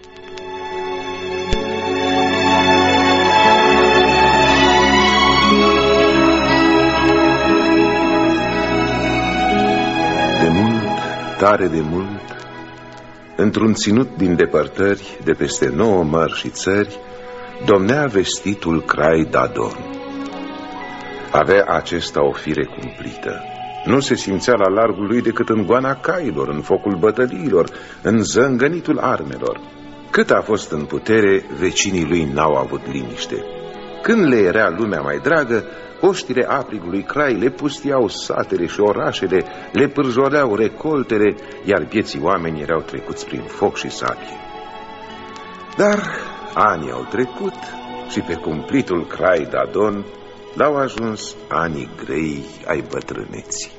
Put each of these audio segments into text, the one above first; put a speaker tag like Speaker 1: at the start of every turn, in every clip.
Speaker 1: De mult, tare de mult, într-un ținut din depărtări, de peste 9 mări și țări, domnea vestitul Crai Dadon. Avea acesta o fire cumplită. Nu se simțea la largul lui decât în goana cailor, în focul bătăliilor, în zângănitul armelor. Cât a fost în putere, vecinii lui n-au avut liniște. Când le era lumea mai dragă, oștile aprigului Crai le pustiau satele și orașele, le pârjoleau recoltele, iar vieții oameni erau trecuți prin foc și sabie. Dar anii au trecut și pe cumplitul Crai Dadon l-au ajuns anii grei ai bătrâneții.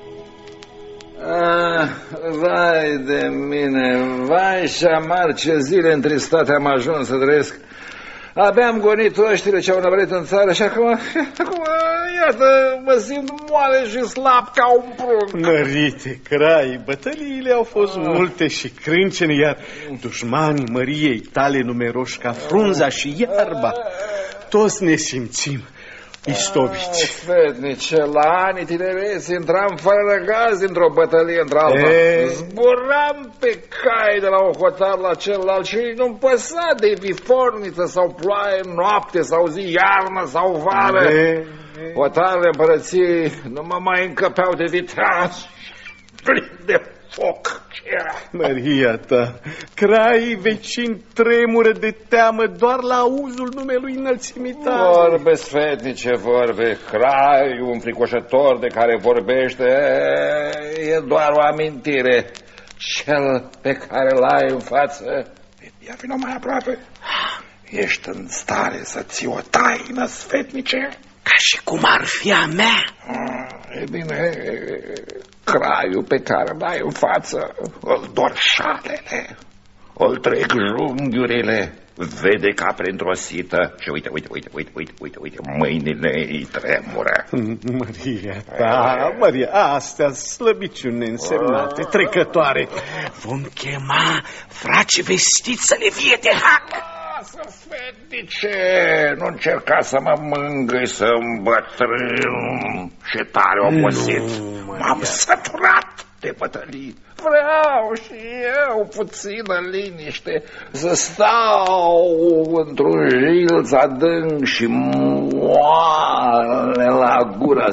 Speaker 2: Vai de mine, vai și amar, ce zile întristate am ajuns să trăiesc. Abia am gonit oștile ce au năvălit în țară și acum, iată, mă simt moale și slab ca un prunc.
Speaker 3: Mărite, Crai, bătăliile au fost multe și crâncene, iar dușmanii măriei tale numeroși ca frunza și iarba. Toți ne simțim istoviți.
Speaker 2: Fetnice, la anii tinereți intram fără răgaz dintr-o bătălie într-alta. Zburam pe cai de la un hotar la celălalt și nu-mi păsa de viforniță sau ploaie, noapte sau zi, iarnă sau vară. Hotarele împărăției nu mă mai încăpeau de viteaz plin de foc.
Speaker 3: Maria ta, Crai vecin tremură de teamă doar la auzul numelui înălțimii tale.
Speaker 2: Vorbe, sfetnice, vorbe. Crai, un fricoșător de care vorbește, e doar o amintire. Cel pe care l-ai în față, ia vină mai aproape. Ești în stare să ții o taină, sfetnice?
Speaker 4: Ca și cum ar fi a mea.
Speaker 2: E bine, Craiul pe care l-ai în față îl dor șalele, îl trec junghiurile, vede ca printr-o sită și uite, mâinile îi tremură.
Speaker 3: Maria ta, Maria, astea slăbiciuni neînsemnate, trecătoare.
Speaker 4: Vom chema frați vestiți să le fie de hac.
Speaker 2: Lasă, fetice, nu încerca să mă mângâi, să îmbătrân și tare obosit. M-am săturat de bătălii. Vreau și eu puțină liniște, să stau într-un jilț adânc și moale la gura.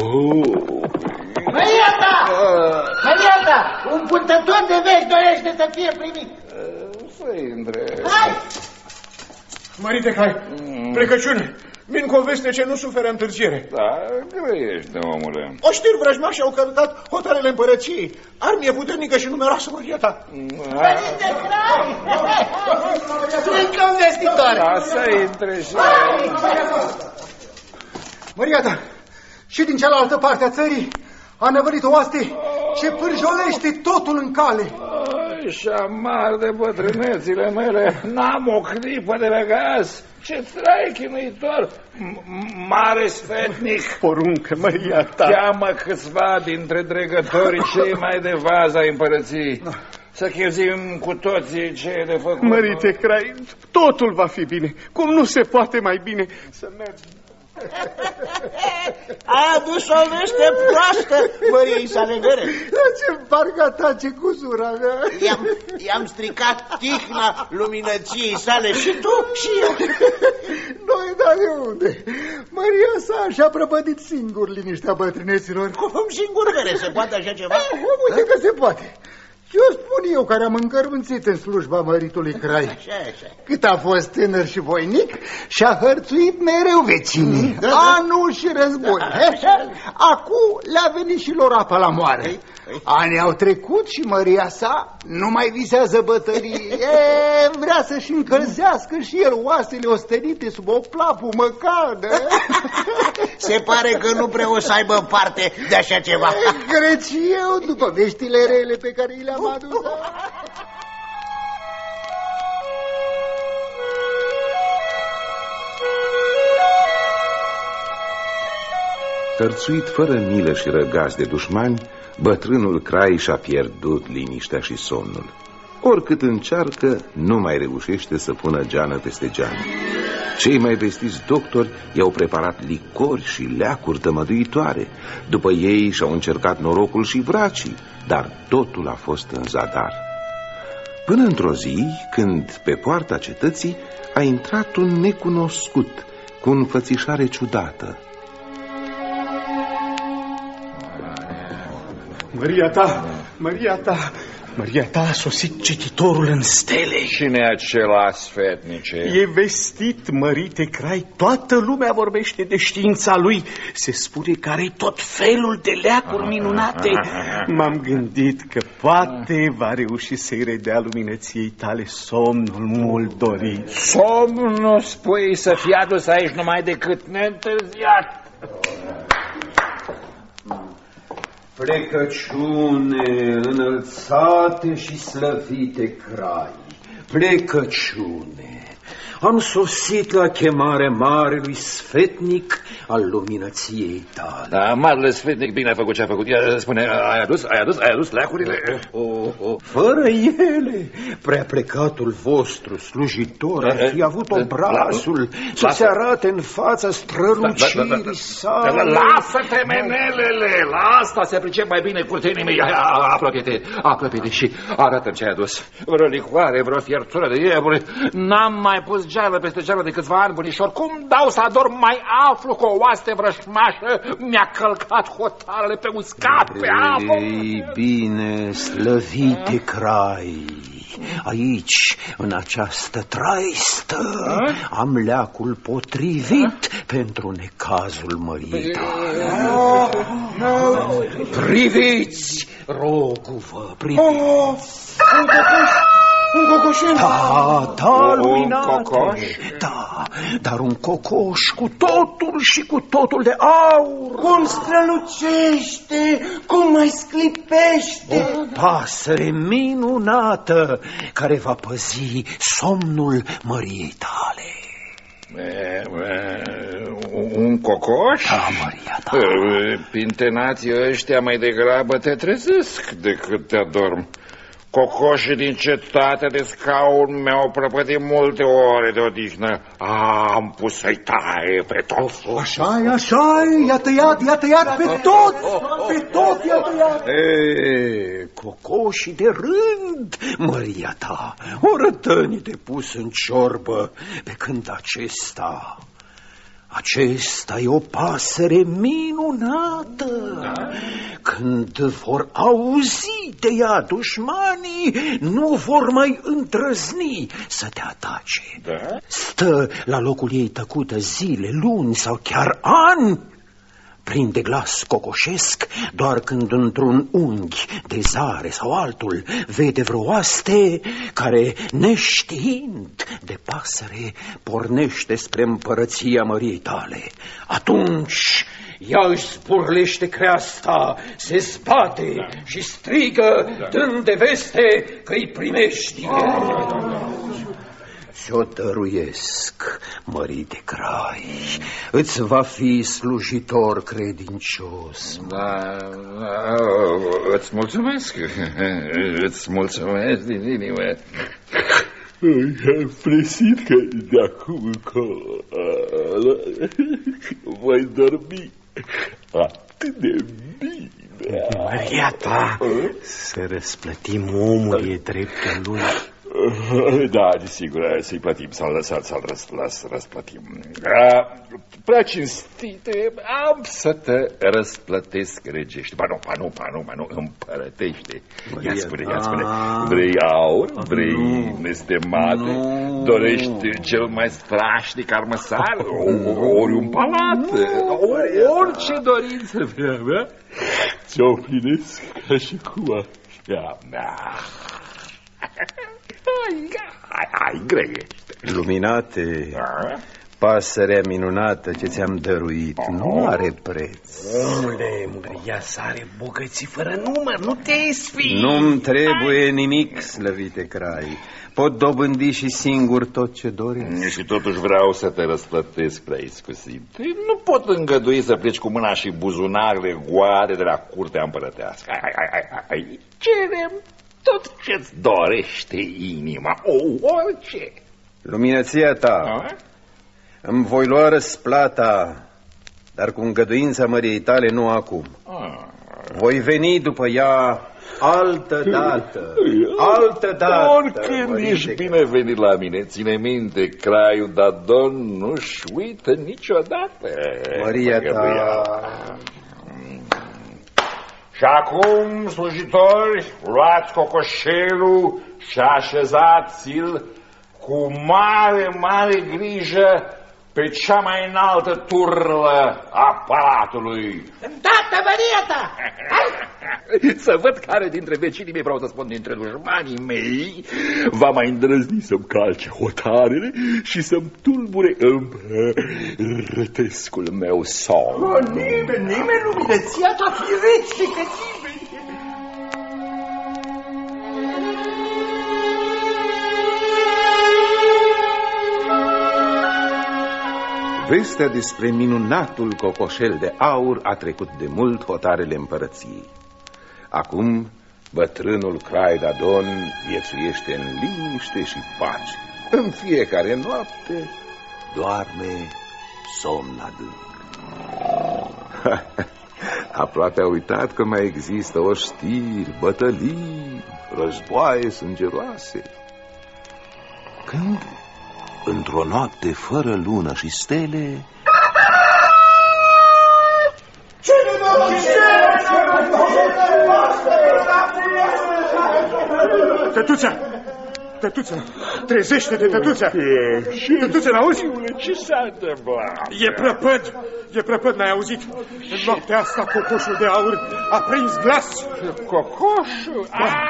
Speaker 5: Maria, un purtător de vești dorește să fie primit.
Speaker 2: Să intre.
Speaker 5: Hai!
Speaker 6: Mărite Crai, plecăciune. Min cu o veste ce nu suferă întârziere.
Speaker 2: Da, grăiește, omule.
Speaker 6: Oștiri vrăjmași au călcat hotarele împărăției. Armie puternică și numeroasă, Maria ta.
Speaker 5: Mărite Crai! Încă un vestitor.
Speaker 2: Da, să intre și...
Speaker 6: Maria ta, și din cealaltă parte a țării a năvălit o oaste ce pârjolește totul în cale.
Speaker 2: Și amar de bătrânețile mele, n-am o clipă de răgaz. Ce trai chinuitor, mare sfetnic.
Speaker 3: Poruncă, Maria ta.
Speaker 2: Cheamă câțiva dintre dregătorii cei mai de vază ai împărăției. Să chezim cu toții ce e de făcut.
Speaker 3: Mărite Crai, totul va fi bine. Cum nu se poate mai bine să mergem.
Speaker 5: Ai adus o veste proastă, Măriei sale mere.
Speaker 6: Ce-mi parcă tace cu sura mea.
Speaker 5: I-am stricat tihna luminăției sale și tu și eu.
Speaker 6: Noi, dar de unde? Maria sa și-a prăpădit singur liniștea bătrâneților.
Speaker 5: Cum singur, mere, se poate așa ceva?
Speaker 6: Uite că se poate. Eu spun eu care am încărunțit în slujba măritului Crai.
Speaker 5: Așa.
Speaker 6: Cât a fost tânăr și voinic, și-a hărțuit mereu vecinii. Anul și război. Acum le-a venit și lor apa la moare. Anii au trecut și Maria sa nu mai visează bătării. Vrea să-și încălzească și el oasele ostenite sub o plapumă caldă.
Speaker 5: Se pare că nu prea o să aibă parte de așa ceva.
Speaker 6: Cred și eu, după veștile rele pe care le-am adus.
Speaker 1: Hărțuit fără milă și răgaz de dușmani, bătrânul Crai și-a pierdut liniștea și somnul. oricât încearcă, nu mai reușește să pună geană peste geană. Cei mai vestiți doctori i-au preparat licori și leacuri tămăduitoare. După ei și-au încercat norocul și vracii, dar totul a fost în zadar. Până într-o zi, când pe poarta cetății a intrat un necunoscut cu înfățișare ciudată.
Speaker 3: Maria ta, a sosit cititorul în stele.
Speaker 2: Cine e acela, sfetnice?
Speaker 3: E vestit, mărite Crai, toată lumea vorbește de știința lui. Se spune că are tot felul de leacuri minunate. M-am gândit că poate va reuși să-i redea luminăției tale somnul mult dorit.
Speaker 2: Somnul, spui, să fie adus aici numai decât neîntârziat.
Speaker 7: Plecăciune, înălțate și slăvite Crai, plecăciune. Am sosit la chemare marelui sfetnic al luminăției tale.
Speaker 2: Da, marele sfetnic bine a făcut ce a făcut. Spune, ai adus leacurile?
Speaker 7: Fără ele, prea plecatul vostru slujitor ar fi avut obrazul să se arate în fața strălucirii sale.
Speaker 2: Lasă-te, menelele, la asta se pricep mai bine curtenii mei. Apropie-te și arată-mi ce ai adus. Vreo licoare, vreo fiertură de iepure. N-am mai pus geală peste geală de câțiva ani, bunișor. Cum dau să ador, mai aflu că o oaste vrășmașă mi-a călcat hotarele pe uscat, pe apă.
Speaker 7: Ei bine, slăvite Crai, aici, în această traistă, am leacul potrivit pentru necazul măriei tale. Priviți, rog-vă, priviți. Un cocoșel? Da, luminate. Da, dar un cocoș cu totul și cu totul de aur.
Speaker 5: Cum strălucește, cum mai sclipește.
Speaker 7: O pasăre minunată care va păzi somnul măriei tale.
Speaker 2: Un cocoș?
Speaker 7: Da, Maria ta.
Speaker 2: Pintenații ăștia mai degrabă te trezesc decât te adorm. Cocoșii din cetate de scaun mi-au prăpădit multe ore de odihnă. Am pus să-i taie pe tot.
Speaker 6: Așa-i, i-a tăiat pe tot i-a tăiat.
Speaker 7: Cocoșii de rând, Maria ta, o rătăni de pus în ciorbă, pe când acesta e o pasăre minunată. Când vor auzi de ea dușmanii, nu vor mai îndrăzni să te atace. Stă la locul ei tăcută zile, luni sau chiar ani. Prinde glas cocoșesc doar când într-un unghi de zare sau altul vede vreo oaste care, neștiind de pasăre, pornește spre împărăția măriei tale. Atunci ea își zburlește creasta, se zbate și strigă, dând de veste că-i primești. Ți-o dăruiesc, mărite Crai, îți va fi slujitor credincios.
Speaker 2: Da, îți mulțumesc, din inimă.
Speaker 1: Am presit că de acum încolo voi dormi atât de bine.
Speaker 3: Maria ta, să răsplătim omul, e dreptul lui.
Speaker 2: Da, desigur, să-i plătim, să-l răsplătim. Prea cinstite, am să te răsplătesc regește. Ba nu, împărătește. Ia spune, vrei aur, vrei nestemate, dorești cel mai strașnic armăsar, ori un palat, orice dorință vrea mea, ți-o plinesc ca și cum așa mea. Hai, greiește.
Speaker 7: Luminate, pasărea minunată ce ți-am dăruit nu are preț.
Speaker 4: Omule, Maria are bogății fără număr, nu te sfii.
Speaker 7: Nu-mi trebuie nimic, slăvite Crai. Pot dobândi și singur tot ce doresc.
Speaker 2: Și totuși vreau să te răsplătesc prea iscusit. Nu pot îngădui să pleci cu mâna și buzunarele goale de la curtea împărătească. Hai, cerem tot ce-ți dorește inima, orice.
Speaker 7: Luminăția ta, îmi voi lua răsplata, dar cu îngăduința măriei tale nu acum. Voi veni după ea altă dată.
Speaker 2: Oricând ești binevenit la mine, ține minte, Craiul Dadon nu-și uită niciodată.
Speaker 7: Măria ta.
Speaker 2: Și acum, slujitori, luați cocoșelul și așezați-l cu mare grijă pe cea mai înaltă turlă a palatului.
Speaker 5: Îndată, Maria ta!
Speaker 2: Să văd care dintre vecinii mei, vreau să spun dintre dușmanii mei, va mai îndrăzni să-mi calce hotarele și să-mi tulbure rătescul meu somn.
Speaker 5: Nimeni, luminăția ta, firește că nimeni.
Speaker 1: Vestea despre minunatul cocoșel de aur a trecut de mult hotarele împărăției. Acum, bătrânul Crai Dadon viețuiește în liniște și pace. În fiecare noapte doarme somn adânc. Aproape a uitat că mai există oștiri, bătălii, războaie sângeroase. Când, într-o noapte fără lună și stele,
Speaker 3: Tătuța, trezește-te, Tătuța! Tătuța, n-auzi?
Speaker 2: Ce s-a întâmplat?
Speaker 3: E prăpăd, n-ai auzit? În noaptea asta cocoșul de aur a prins glas.
Speaker 2: Cocoșul?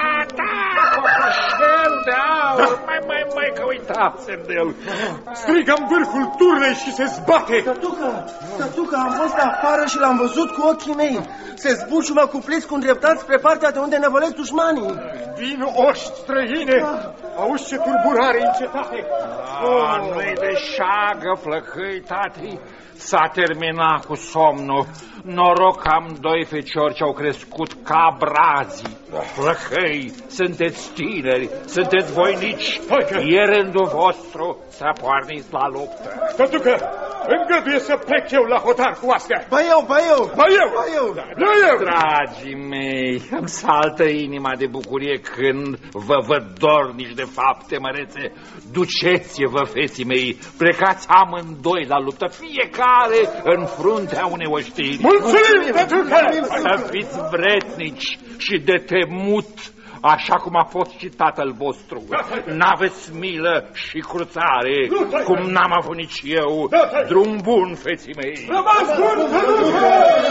Speaker 2: Cocoșel de aur! Mai că uitasem de el.
Speaker 3: Strigă în vârful turnei și se zbate.
Speaker 8: Tătucă, am fost afară și l-am văzut cu ochii mei. Se zbuciumă cu pliți cu îndreptat spre partea de unde năvălesc dușmanii.
Speaker 3: Vin oști străine. Auzi ce turburare în cetate.
Speaker 2: Nu-i de șagă, flăcăi, tati. S-a terminat cu somnul. Noroc că am doi feciori ce au crescut ca brazii. Flăcăi, sunteți tineri, sunteți voinici. E rândul vostru să porniți la luptă.
Speaker 3: Tătucă, îngăduie să plec eu la hotar cu astea.
Speaker 8: Ba eu.
Speaker 2: Dragii mei, îmi saltă inima de bucurie când vă văd dornici de fapte mărețe. Duceți-vă, feții mei, plecați amândoi la luptă, fiecare în fruntea unei oștiri.
Speaker 3: Mulțumim, Tătucă!
Speaker 2: Să fiți vretnici și de temut, așa cum a fost și tatăl vostru. N-aveți milă și cruțare, cum n-am avut nici eu. Drum bun, feții mei!
Speaker 3: Rămas bun, Tătucă!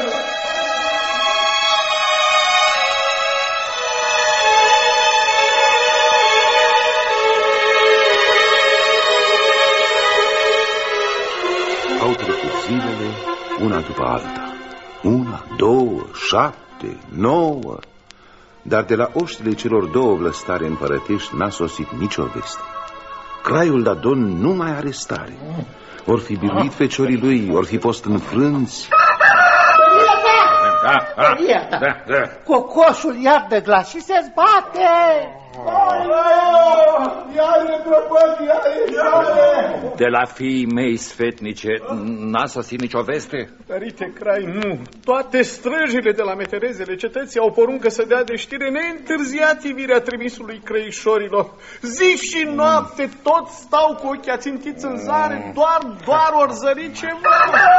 Speaker 1: au trecut zilele una după alta. 1, 2, 7, 9. Dar de la oștile celor două vlăstare împărătești n-a sosit nicio veste. Craiul Dadon nu mai are stare. Or fi biruit feciorii lui, or fi fost înfrânți.
Speaker 6: Cocoșul iar de glas și se zbate.
Speaker 2: De la fiii mei sfetnice n-a sosit nicio veste?
Speaker 3: Părinte Crai, nu. Toate străjile de la meterezele cetății au poruncă să dea de știre neîntârziat ivirea trimisului creișorilor. Zi și noapte tot stau cu ochii ațintiți în zare, doar ori zări ceva.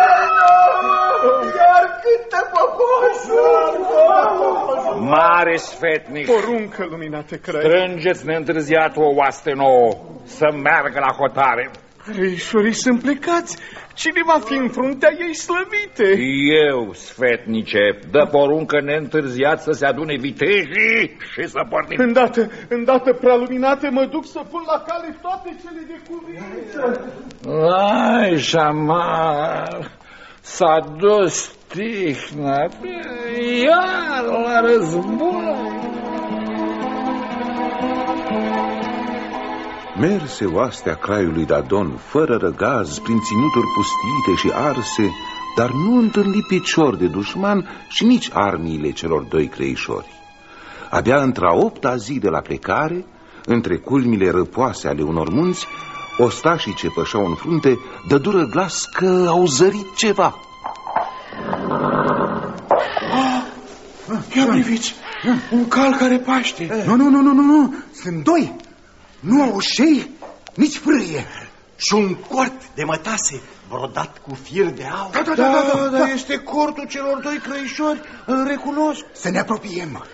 Speaker 5: Iar cântă cocoșul!
Speaker 2: Mare sfetnic!
Speaker 3: Poruncă, luminate Crai.
Speaker 2: Strângeți neîntârziat o oaste nouă să meargă la hotare.
Speaker 3: Creișorii sunt plecați. Cine va fi în fruntea ei slăvite?
Speaker 2: Eu, sfetnice, dă poruncă neîntârziat să se adune vitejii și să pornim.
Speaker 3: Îndată, prealuminate, mă duc să pun la cale toate cele de cuvință.
Speaker 2: Ai, Jamar, s-a dus tihna, iar la război.
Speaker 1: Merse oastea Craiului Dadon fără răgaz, prin ținuturi pustiite și arse, dar nu întâlni picior de dușman și nici armiile celor doi creișori. Abia într-a 8-a zi de la plecare, între culmile răpoase ale unor munți, ostașii ce pășeau în frunte dădură glas că au zărit ceva.
Speaker 9: Ia priviți, un cal care paște.
Speaker 6: Nu, sunt doi. Nu au șei, nici frâie.
Speaker 7: Și un cort de mătase brodat cu fir de aur.
Speaker 9: Da, este cortul celor doi crăișori, îl recunosc.
Speaker 6: Să ne apropiem.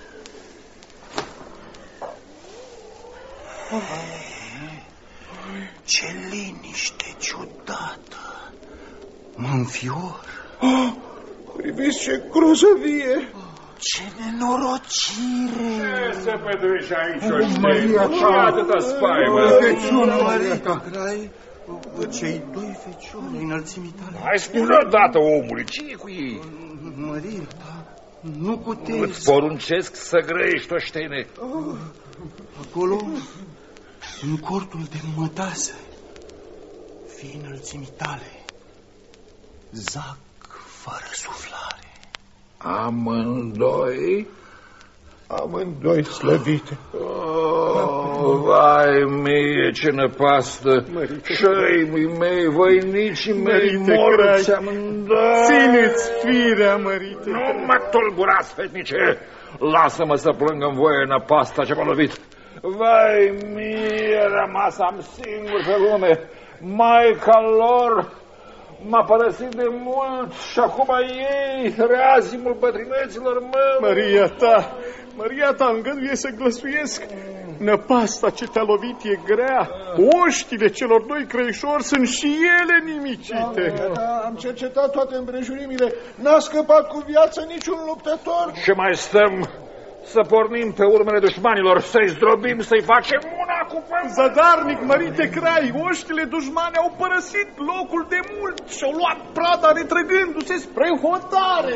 Speaker 7: Ce liniște ciudată. Mă înfior.
Speaker 9: Priviți ce grozăvie.
Speaker 7: Ce nenorocire.
Speaker 2: Ce se petrece aici, Oșteni? Și atâta spaimă.
Speaker 7: Crai, cei doi feciori înălțimii tale.
Speaker 2: Hai spune odată, omule, ce e cu ei?
Speaker 7: Mărie ta, nu puteți.
Speaker 2: Îți poruncesc să grăiești, Oștene.
Speaker 7: Acolo, în cortul de mătase, fii înălțimii tale, zac fără suflare.
Speaker 9: Amândoi slăbite.
Speaker 2: Vai mie, ce năpastă! Șăii mei, voinicii mei, morți amândoi!
Speaker 3: Țineți firea, mărite!
Speaker 2: Nu mă tulburați, fetnice! Lasă-mă să plâng în voie năpasta ce m-a lovit! Vai mie, rămas am singur pe lume! Maica lor m-a părăsit de mult și acum ei, reazimul bătrâneților măi.
Speaker 3: Maria ta, îngăduie să glăsuiesc. Năpasta ce te-a lovit e grea. Oștile celor doi crăișori sunt și ele nimicite.
Speaker 9: Am cercetat toate împrejurimile. N-a scăpat cu viață niciun luptător.
Speaker 2: Ce mai stăm? Să pornim pe urmele dușmanilor, să-i zdrobim, să-i facem una cu pământ.
Speaker 3: Zadarnic, mărite Crai, oștile dușmane au părăsit locul de mult și au luat prada retrăgându-se spre hotare.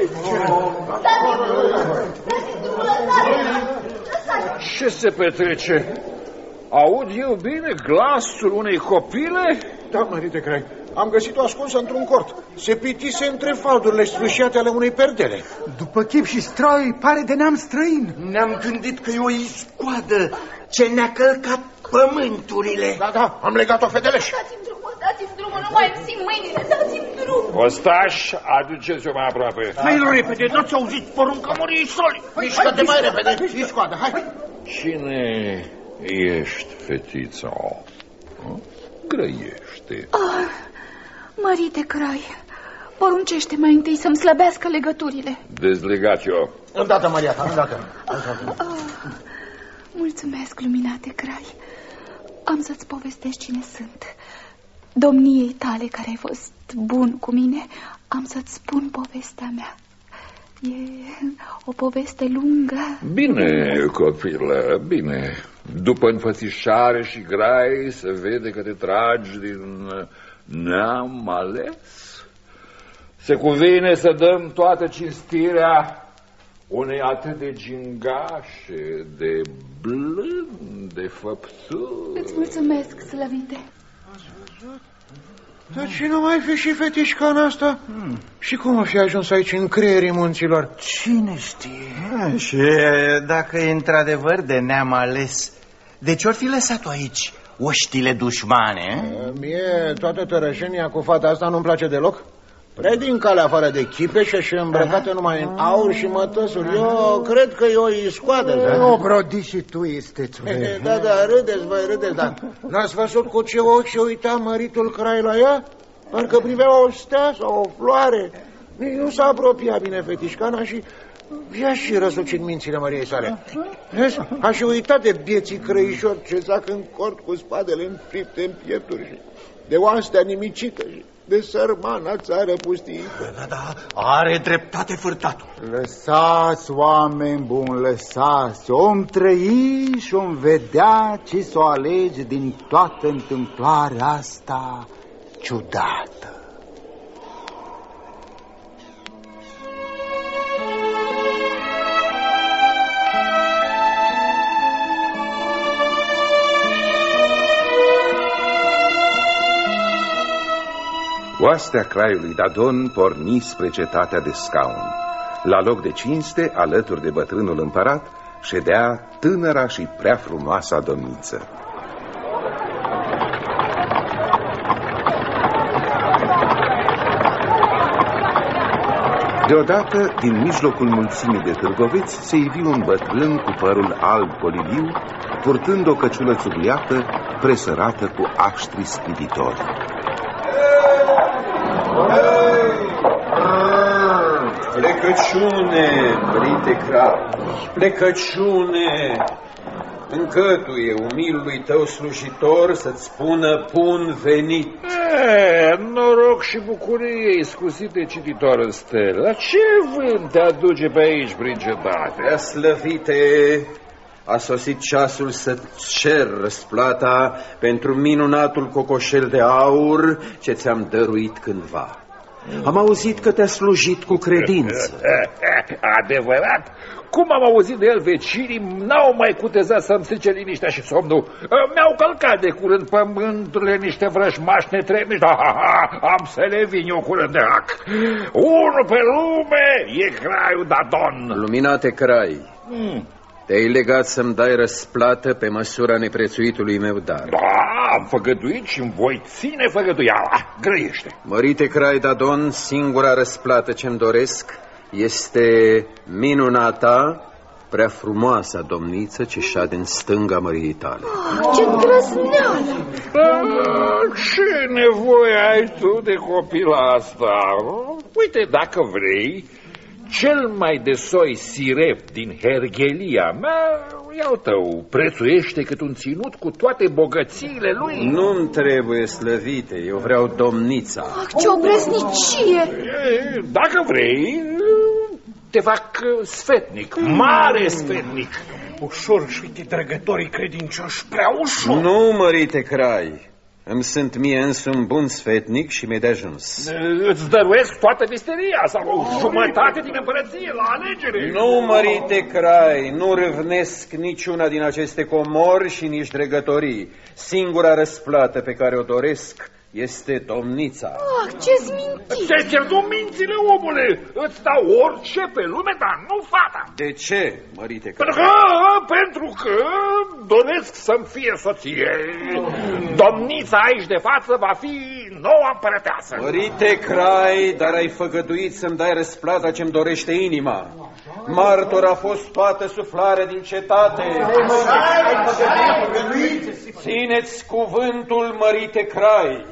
Speaker 2: Ce se petrece? Aud eu bine glasul unei copile?
Speaker 9: Da, mărite Crai, am găsit-o ascunsă într-un cort. Se pitise între faldurile sfâșiate ale unei perdele.
Speaker 6: După chip și stroi, pare de neam străin.
Speaker 7: Ne-am gândit că e o iscoadă ce ne-a călcat pământurile.
Speaker 9: Da, am legat-o feteleș.
Speaker 10: Dați-mi drumul, nu mai îmi simt mâinile, dați-mi drumul.
Speaker 2: Ostaș, aduceți-o mai aproape.
Speaker 5: Mai repede, n-ați auzit porunca Moriei Soli.
Speaker 9: Mișcă-te mai repede, iscoadă, hai.
Speaker 2: Cine ești, fetița? Grăiește.
Speaker 10: Mărite Crai, poruncește mai întâi să-mi slăbească legăturile.
Speaker 2: Dezlegați eu.
Speaker 9: Îndată, Maria ta, îndată.
Speaker 10: Mulțumesc, luminate Crai. Am să-ți povestesc cine sunt. Domniei tale care ai fost bun cu mine, am să-ți spun povestea mea. E o poveste lungă.
Speaker 2: Bine, copilă, bine. După înfățișare și grai se vede că te tragi din neam ales. Se cuvine să dăm toată cinstirea unei atât de gingașe, de blânde făpturi.
Speaker 10: Îți mulțumesc, slăvite.
Speaker 9: Dar cine mai fi și fetișcana asta? Și cum a fi ajuns aici în creierii munților?
Speaker 7: Cine știe? Și dacă e într-adevăr de neam ales, de ce-or fi lăsat-o aici, oștile dușmane?
Speaker 9: Mie toată tărășenia cu fata asta nu-mi place deloc. Prea din calea afară de chipeșă și îmbrăcată numai în aur și mătăsuri. Eu cred că e o iscoadă.
Speaker 6: Nu, brodi și tu isteț.
Speaker 9: Da, râdeți, voi râdeți, dar n-ați văzut cu ce ochi și uita măritul Crai la ea? Parcă privea o stea sau o floare. Nici nu s-a apropiat bine fetișcana și i-a și răsucit mințile Măriei sale. Vezi? A și uitat de bieții crăișori ce zac în cort cu spadele înfripte în piepturi și de oastea nimicită și de sărmana țară pustiită.
Speaker 7: Da, are dreptate fârtatul.
Speaker 6: Lăsați, oameni buni, lăsați. Om trăi și om vedea ce s-o alege din toată întâmplarea asta ciudată.
Speaker 1: Oastea Craiului Dadon porni spre cetatea de scaun. La loc de cinste, alături de bătrânul împărat, ședea tânăra și prea frumoasa domniță. Deodată, din mijlocul mulțimii de târgoveți, se ivi un bătrân cu părul alb poliliu, purtând o căciulă țugliată, presărată cu aștri scrivitori.
Speaker 7: Plecăciune, brite Crai, plecăciune! Încătuie umilului tău slujitor să-ți spună bun venit.
Speaker 2: Noroc și bucurie, iscusite cititor în stelă. Ce vânt te aduce pe aici prin cetate?
Speaker 7: Prea slăvite, a sosit ceasul să-ți cer răsplata pentru minunatul cocoșel de aur ce ți-am dăruit cândva. Am auzit că te-a slujit cu credință.
Speaker 2: Adevărat? Cum am auzit de el, vecinii n-au mai cutezat să-mi strice liniștea și somnul. Mi-au călcat de curând pământurile niște vrăjmași netremiși. Am să le vin eu curând de hac. Unul pe lume e Craiul Dadon.
Speaker 7: Luminate Crai, te-ai legat să-mi dai răsplată pe măsura neprețuitului meu dar.
Speaker 2: Da, am făgăduit și-mi voi ține făgăduiala. Grăiește.
Speaker 7: Mărite Crai Dadon, singura răsplată ce-mi doresc este minunata, prea frumoasa domniță ce șade în stânga măriei tale.
Speaker 10: Ce îndrăzneală!
Speaker 2: Ce nevoie ai tu de copila asta? Uite, dacă vrei, cel mai de soi sirep din herghelia mea, iau tău, prețuiește cât un ținut cu toate bogățiile lui.
Speaker 7: Nu-mi trebuie, slăvite, eu vreau domnița.
Speaker 10: Ce obrăznicie!
Speaker 2: Dacă vrei, te fac sfetnic, mare sfetnic.
Speaker 4: Ușor și uite, drăgătorii credincioși, prea ușor.
Speaker 7: Nu, mărite Crai, îmi sunt mie însumi bun sfetnic și mi-e de ajuns.
Speaker 2: Îți dăruiesc toată misteria sau o jumătate din împărăție la alegere.
Speaker 7: Nu, mărite Crai, nu râvnesc niciuna din aceste comori și nici dregătorii. Singura răsplată pe care o doresc este domnița.
Speaker 10: Ce-ți minți?
Speaker 2: Te pierdut mințile, omule. Îți dau orice pe lume, dar nu fata.
Speaker 7: De ce, mărite Crai?
Speaker 2: Pentru că doresc să-mi fie soție. Domnița aici de față va fi noua împărăteasă.
Speaker 7: Mărite Crai, dar ai făgăduit să-mi dai răsplata ce-mi dorește inima. Martor a fost toată suflarea din cetate. Țineți cuvântul, mărite Crai.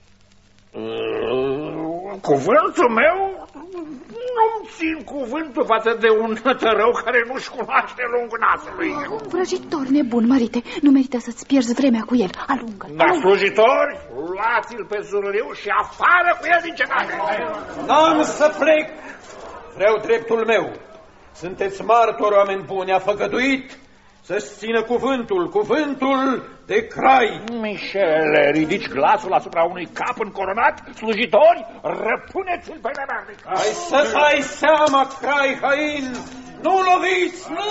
Speaker 2: Cuvântul meu? Nu-mi țin cuvântul față de un tărău care nu-și cunoaște lungul nasului.
Speaker 10: Vrăjitor nebun, mărite, nu merită să-ți pierzi vremea cu el. Alungă-l.
Speaker 2: Dar slujitori, luați-l pe zurliu și afară cu el din cetate.
Speaker 7: N-am să plec. Vreau dreptul meu. Sunteți martori, oameni buni, a făgăduit să-și țină cuvântul de Crai.
Speaker 2: Mișele, ridici glasul asupra unui cap încoronat? Slujitori, răpuneți-l pe nemernic.
Speaker 7: Hai să dai seama, Crai hain! Nu loviți, nu!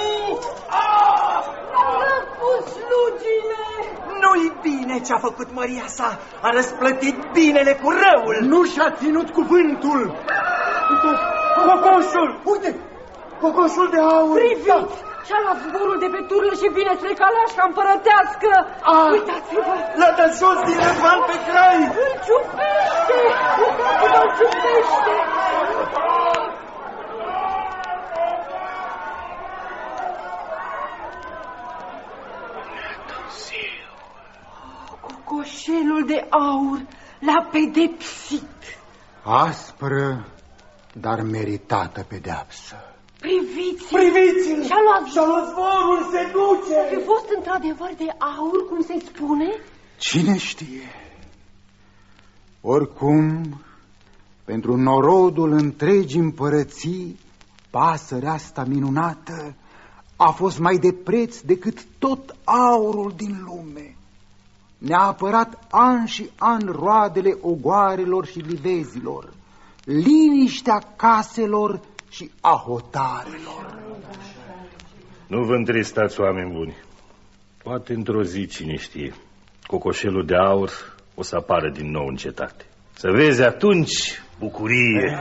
Speaker 11: A răpus slugile!
Speaker 8: Nu-i bine ce-a făcut măria sa. A răsplătit binele cu răul.
Speaker 6: Nu și-a ținut cuvântul.
Speaker 8: Cocoșul! Uite! Cocoșul de aur!
Speaker 11: Priviți! Și-a luat zborul de pe turnă și vine spre caleașca împărătească! Uitați-vă!
Speaker 8: L-a dat jos din răzvan pe Crai!
Speaker 11: Îl ciupește! Uitați-vă, îl ciupește! Cocoșelul de aur l-a pedepsit.
Speaker 6: Aspră, dar meritată pedeapsă.
Speaker 11: Priviți-l!
Speaker 8: Priviți-l!
Speaker 11: Și-a luat
Speaker 8: zborul, se duce!
Speaker 11: Fi fost într-adevăr de aur, cum se spune?
Speaker 6: Cine știe? Oricum, pentru norodul întregii împărății, pasărea asta minunată a fost mai de preț decât tot aurul din lume. Ne-a apărat an și an roadele ogoarelor și livezilor, liniștea caselor și a hotarelor.
Speaker 12: Nu vă întristați, oameni buni. Poate într-o zi, cine știe, cocoșelul de aur o să apară din nou în cetate. Să vezi atunci bucurie.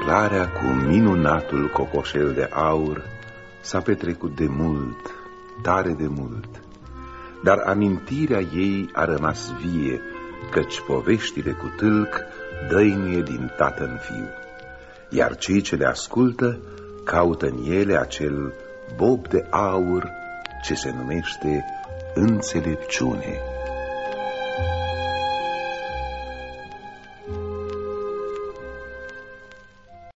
Speaker 1: Întâmplarea cu minunatul cocoșel de aur s-a petrecut de mult, tare de mult, dar amintirea ei a rămas vie, căci poveștile cu tâlc dăinuie din tată în fiu, iar cei ce le ascultă caută în ele acel bob de aur ce se numește înțelepciune.